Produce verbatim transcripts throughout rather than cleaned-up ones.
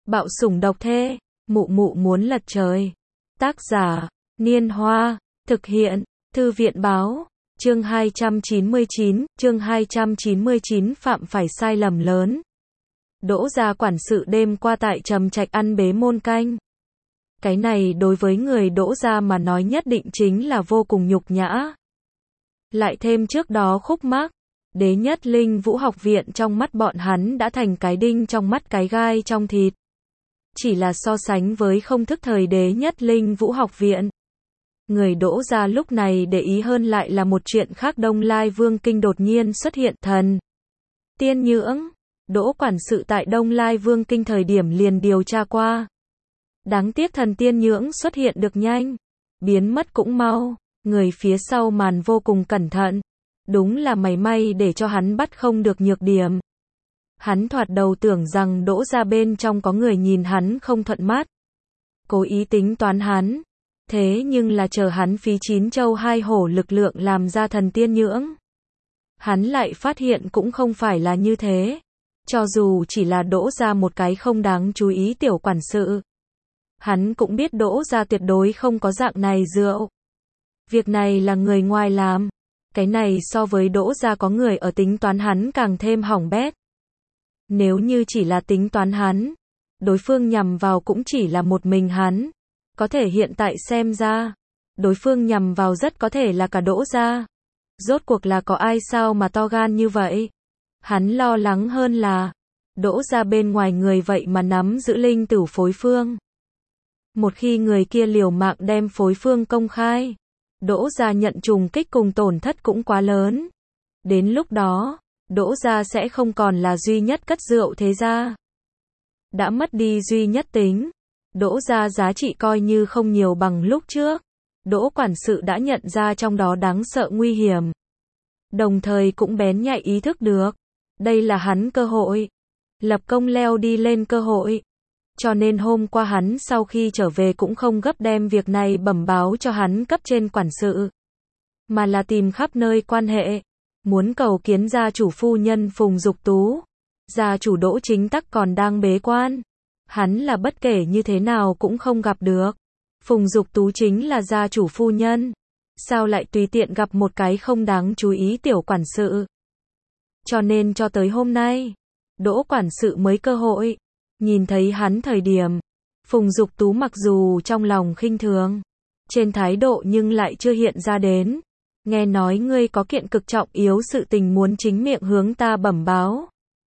Bạo sủng độc thê, mụ mụ muốn lật trời. Tác giả, Niên Hoa, thực hiện, Thư viện Báo, chương hai trăm chín mươi chín, chương hai trăm chín mươi chín phạm phải sai lầm lớn. Đỗ gia quản sự đêm qua tại Trầm Trạch ăn bế môn canh. Cái này đối với người Đỗ gia mà nói nhất định chính là vô cùng nhục nhã. Lại thêm trước đó khúc mắc, Đế Nhất Linh Vũ học viện trong mắt bọn hắn đã thành cái đinh trong mắt cái gai trong thịt. Chỉ là so sánh với không thức thời Đế Nhất Linh Vũ học viện. Người Đỗ gia lúc này để ý hơn lại là một chuyện khác. Đông Lai Vương Kinh đột nhiên xuất hiện thần tiên nhưỡng. Đỗ quản sự tại Đông Lai Vương Kinh thời điểm liền điều tra qua. Đáng tiếc thần tiên nhưỡng xuất hiện được nhanh, biến mất cũng mau. Người phía sau màn vô cùng cẩn thận. Đúng là mảy may để cho hắn bắt không được nhược điểm. Hắn thoạt đầu tưởng rằng Đỗ gia bên trong có người nhìn hắn không thuận mắt, cố ý tính toán hắn. Thế nhưng là chờ hắn phí chín châu hai hổ lực lượng làm ra thần tiên nhưỡng, hắn lại phát hiện cũng không phải là như thế. Cho dù chỉ là Đỗ gia một cái không đáng chú ý tiểu quản sự, hắn cũng biết Đỗ gia tuyệt đối không có dạng này rượu. Việc này là người ngoài làm. Cái này so với Đỗ gia có người ở tính toán hắn càng thêm hỏng bét. Nếu như chỉ là tính toán hắn, đối phương nhằm vào cũng chỉ là một mình hắn. Có thể hiện tại xem ra, đối phương nhằm vào rất có thể là cả Đỗ gia. Rốt cuộc là có ai sao mà to gan như vậy? Hắn lo lắng hơn là, Đỗ gia bên ngoài người vậy mà nắm giữ linh tửu phối phương. Một khi người kia liều mạng đem phối phương công khai, Đỗ gia nhận trùng kích cùng tổn thất cũng quá lớn. Đến lúc đó, Đỗ gia sẽ không còn là duy nhất cất rượu thế gia. Đã mất đi duy nhất tính, Đỗ gia giá trị coi như không nhiều bằng lúc trước. Đỗ quản sự đã nhận ra trong đó đáng sợ nguy hiểm. Đồng thời cũng bén nhạy ý thức được, đây là hắn cơ hội. Lập công leo đi lên cơ hội. Cho nên hôm qua hắn sau khi trở về cũng không gấp đem việc này bẩm báo cho hắn cấp trên quản sự, mà là tìm khắp nơi quan hệ, muốn cầu kiến gia chủ phu nhân Phùng Dục Tú. Gia chủ Đỗ Chính Tắc còn đang bế quan, hắn là bất kể như thế nào cũng không gặp được. Phùng Dục Tú chính là gia chủ phu nhân, sao lại tùy tiện gặp một cái không đáng chú ý tiểu quản sự. Cho nên cho tới hôm nay, Đỗ quản sự mới cơ hội. Nhìn thấy hắn thời điểm, Phùng Dục Tú mặc dù trong lòng khinh thường, trên thái độ nhưng lại chưa hiện ra đến. Nghe nói ngươi có kiện cực trọng yếu sự tình muốn chính miệng hướng ta bẩm báo.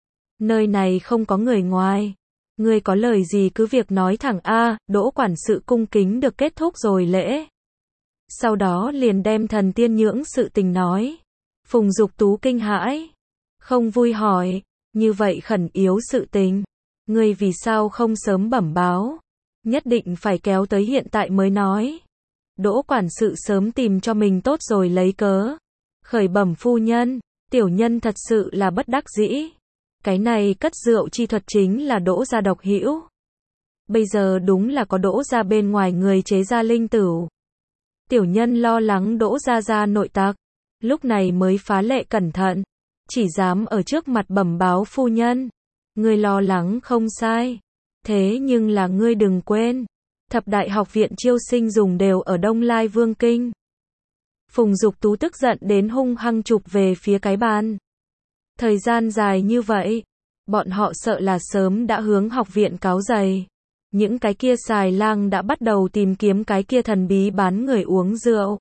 Nơi này không có người ngoài. Ngươi có lời gì cứ việc nói thẳng a. Đỗ quản sự cung kính được kết thúc rồi lễ. Sau đó liền đem thần tiên nhưỡng sự tình nói. Phùng Dục Tú kinh hãi, không vui hỏi, như vậy khẩn yếu sự tình, ngươi vì sao không sớm bẩm báo, nhất định phải kéo tới hiện tại mới nói. Đỗ quản sự sớm tìm cho mình tốt rồi lấy cớ. Khởi bẩm phu nhân, tiểu nhân thật sự là bất đắc dĩ. Cái này cất rượu chi thuật chính là Đỗ gia độc hữu. Bây giờ đúng là có Đỗ gia bên ngoài người chế ra linh tửu. Tiểu nhân lo lắng Đỗ gia gia nội tặc, lúc này mới phá lệ cẩn thận, chỉ dám ở trước mặt bẩm báo phu nhân. Ngươi lo lắng không sai. Thế nhưng là ngươi đừng quên, thập đại học viện chiêu sinh dùng đều ở Đông Lai Vương Kinh. Phùng Dục Tú tức giận đến hung hăng chụp về phía cái bàn. Thời gian dài như vậy, bọn họ sợ là sớm đã hướng học viện cáo giày. Những cái kia xài lang đã bắt đầu tìm kiếm cái kia thần bí bán người uống rượu.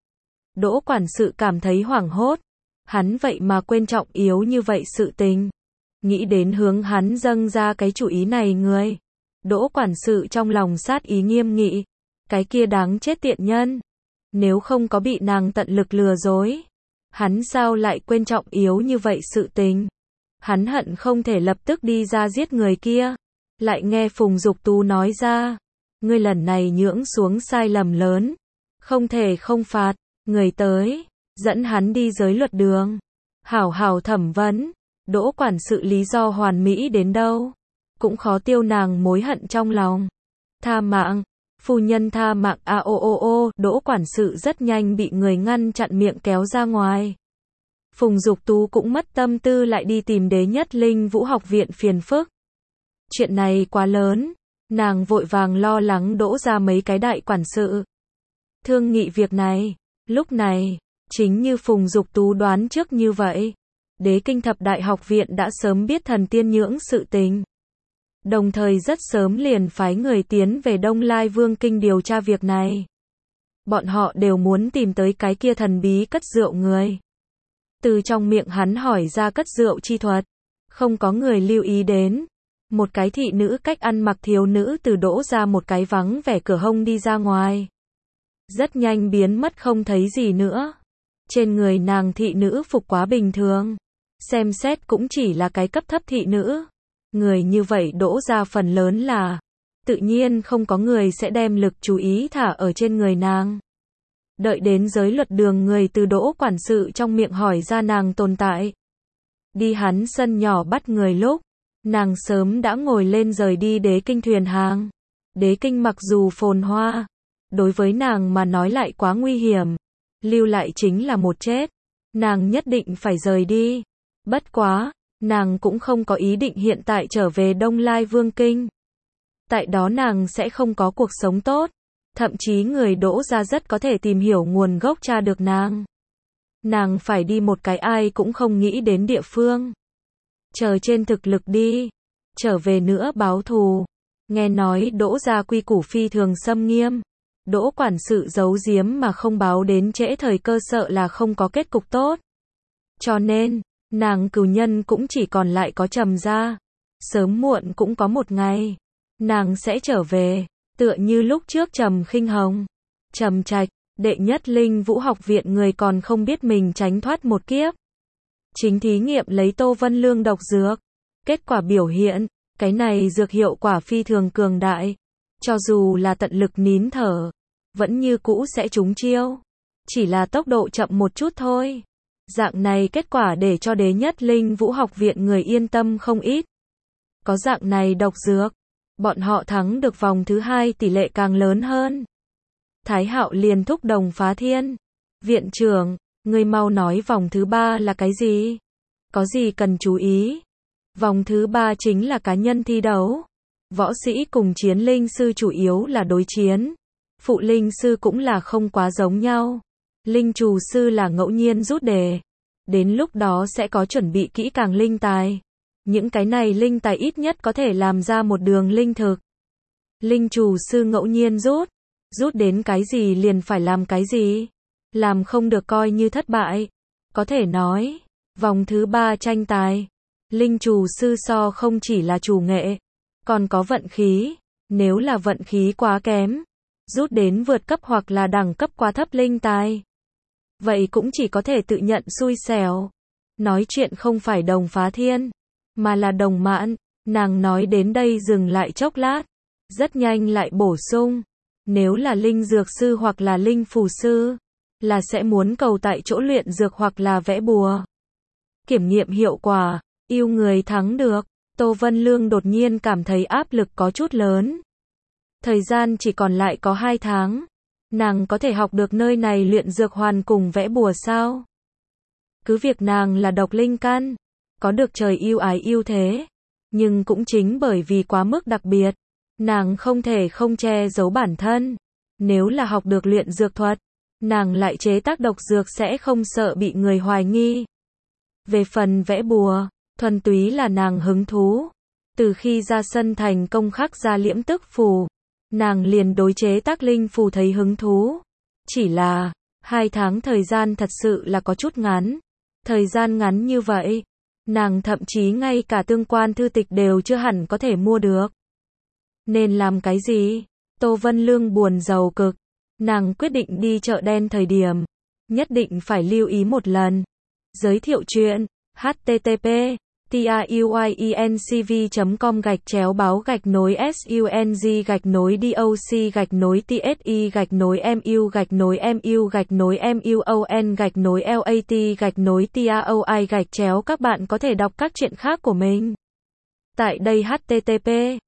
Đỗ quản sự cảm thấy hoảng hốt. Hắn vậy mà quên trọng yếu như vậy sự tình. Nghĩ đến hướng hắn dâng ra cái chủ ý này người. Đỗ quản sự trong lòng sát ý nghiêm nghị. Cái kia đáng chết tiện nhân. Nếu không có bị nàng tận lực lừa dối, hắn sao lại quên trọng yếu như vậy sự tình. Hắn hận không thể lập tức đi ra giết người kia. Lại nghe Phùng Dục Tú nói ra, ngươi lần này nhưỡng xuống sai lầm lớn, không thể không phạt. Người tới, dẫn hắn đi giới luật đường, hảo hảo thẩm vấn. Đỗ quản sự lý do hoàn mỹ đến đâu, cũng khó tiêu nàng mối hận trong lòng. Tha mạng, phu nhân tha mạng a o o o. Đỗ quản sự rất nhanh bị người ngăn chặn miệng kéo ra ngoài. Phùng Dục Tú cũng mất tâm tư lại đi tìm Đế Nhất Linh Vũ học viện phiền phức. Chuyện này quá lớn, nàng vội vàng lo lắng đỗ ra mấy cái đại quản sự. Thương nghị việc này, lúc này, chính như Phùng Dục Tú đoán trước như vậy. Đế Kinh Thập Đại Học Viện đã sớm biết thần tiên nhưỡng sự tình. Đồng thời rất sớm liền phái người tiến về Đông Lai Vương Kinh điều tra việc này. Bọn họ đều muốn tìm tới cái kia thần bí cất rượu người. Từ trong miệng hắn hỏi ra cất rượu chi thuật. Không có người lưu ý đến. Một cái thị nữ cách ăn mặc thiếu nữ từ đỗ ra một cái vắng vẻ cửa hông đi ra ngoài. Rất nhanh biến mất không thấy gì nữa. Trên người nàng thị nữ phục quá bình thường. Xem xét cũng chỉ là cái cấp thấp thị nữ. Người như vậy đỗ ra phần lớn là. Tự nhiên không có người sẽ đem lực chú ý thả ở trên người nàng. Đợi đến giới luật đường người từ đỗ quản sự trong miệng hỏi ra nàng tồn tại. Đi hắn sân nhỏ bắt người lúc. Nàng sớm đã ngồi lên rời đi Đế Kinh thuyền hàng. Đế Kinh mặc dù phồn hoa. Đối với nàng mà nói lại quá nguy hiểm. Lưu lại chính là một chết. Nàng nhất định phải rời đi. Bất quá, nàng cũng không có ý định hiện tại trở về Đông Lai Vương Kinh. Tại đó nàng sẽ không có cuộc sống tốt. Thậm chí người đỗ ra rất có thể tìm hiểu nguồn gốc tra được nàng. Nàng phải đi một cái ai cũng không nghĩ đến địa phương. Chờ trên thực lực đi. Trở về nữa báo thù. Nghe nói đỗ ra quy củ phi thường xâm nghiêm. Đỗ quản sự giấu giếm mà không báo đến trễ thời cơ sợ là không có kết cục tốt. Cho nên, nàng cừu nhân cũng chỉ còn lại có Trầm gia. Sớm muộn cũng có một ngày. Nàng sẽ trở về. Tựa như lúc trước Trầm Khinh Hồng. Trầm Trạch, đệ nhất Linh Vũ học viện người còn không biết mình tránh thoát một kiếp. Chính thí nghiệm lấy Tô Vân Lương độc dược. Kết quả biểu hiện, cái này dược hiệu quả phi thường cường đại. Cho dù là tận lực nín thở, vẫn như cũ sẽ trúng chiêu. Chỉ là tốc độ chậm một chút thôi. Dạng này kết quả để cho đế nhất Linh Vũ học viện người yên tâm không ít. Có dạng này độc dược, bọn họ thắng được vòng thứ hai tỷ lệ càng lớn hơn. Thái Hạo liền thúc Đồng Phá Thiên. Viện trưởng, người mau nói vòng thứ ba là cái gì? Có gì cần chú ý? Vòng thứ ba chính là cá nhân thi đấu. Võ sĩ cùng chiến linh sư chủ yếu là đối chiến. Phụ linh sư cũng là không quá giống nhau. Linh trù sư là ngẫu nhiên rút đề. Đến lúc đó sẽ có chuẩn bị kỹ càng linh tài. Những cái này linh tài ít nhất có thể làm ra một đường linh thực. Linh trù sư ngẫu nhiên rút. Rút đến cái gì liền phải làm cái gì. Làm không được coi như thất bại. Có thể nói, vòng thứ ba tranh tài. Linh trù sư so không chỉ là chủ nghệ, còn có vận khí. Nếu là vận khí quá kém, rút đến vượt cấp hoặc là đẳng cấp quá thấp linh tài, vậy cũng chỉ có thể tự nhận xui xẻo. Nói chuyện không phải Đồng Phá Thiên, mà là Đồng Mãn. Nàng nói đến đây dừng lại chốc lát, rất nhanh lại bổ sung. Nếu là linh dược sư hoặc là linh phù sư, là sẽ muốn cầu tại chỗ luyện dược hoặc là vẽ bùa. Kiểm nghiệm hiệu quả, yêu người thắng được. Tô Vân Lương đột nhiên cảm thấy áp lực có chút lớn. Thời gian chỉ còn lại có hai tháng. Nàng có thể học được nơi này luyện dược hoàn cùng vẽ bùa sao? Cứ việc nàng là độc linh căn, có được trời yêu ái yêu thế. Nhưng cũng chính bởi vì quá mức đặc biệt, nàng không thể không che giấu bản thân. Nếu là học được luyện dược thuật, nàng lại chế tác độc dược sẽ không sợ bị người hoài nghi. Về phần vẽ bùa, thuần túy là nàng hứng thú. Từ khi ra sân thành công khắc ra liễm tức phù, nàng liền đối chế tác linh phù thấy hứng thú. Chỉ là, hai tháng thời gian thật sự là có chút ngắn. Thời gian ngắn như vậy, nàng thậm chí ngay cả tương quan thư tịch đều chưa hẳn có thể mua được. Nên làm cái gì? Tô Vân Lương buồn rầu cực. Nàng quyết định đi chợ đen thời điểm, nhất định phải lưu ý một lần. Giới thiệu chuyện, http tuyiencv chấm com gạch chéo báo gạch nối sung gạch nối doc gạch nối tsi gạch nối mu gạch nối mu gạch nối muon gạch nối lat gạch nối taoi gạch chéo. Các bạn có thể đọc các chuyện khác của mình tại đây. Http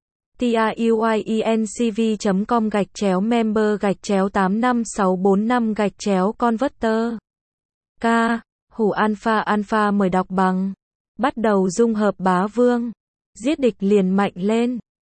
tuyiencv chấm com gạch chéo member gạch chéo tám năm sáu bốn năm gạch chéo converter. K. Hủ Alpha Alpha mời đọc bằng. Bắt đầu dung hợp bá vương. Giết địch liền mạnh lên.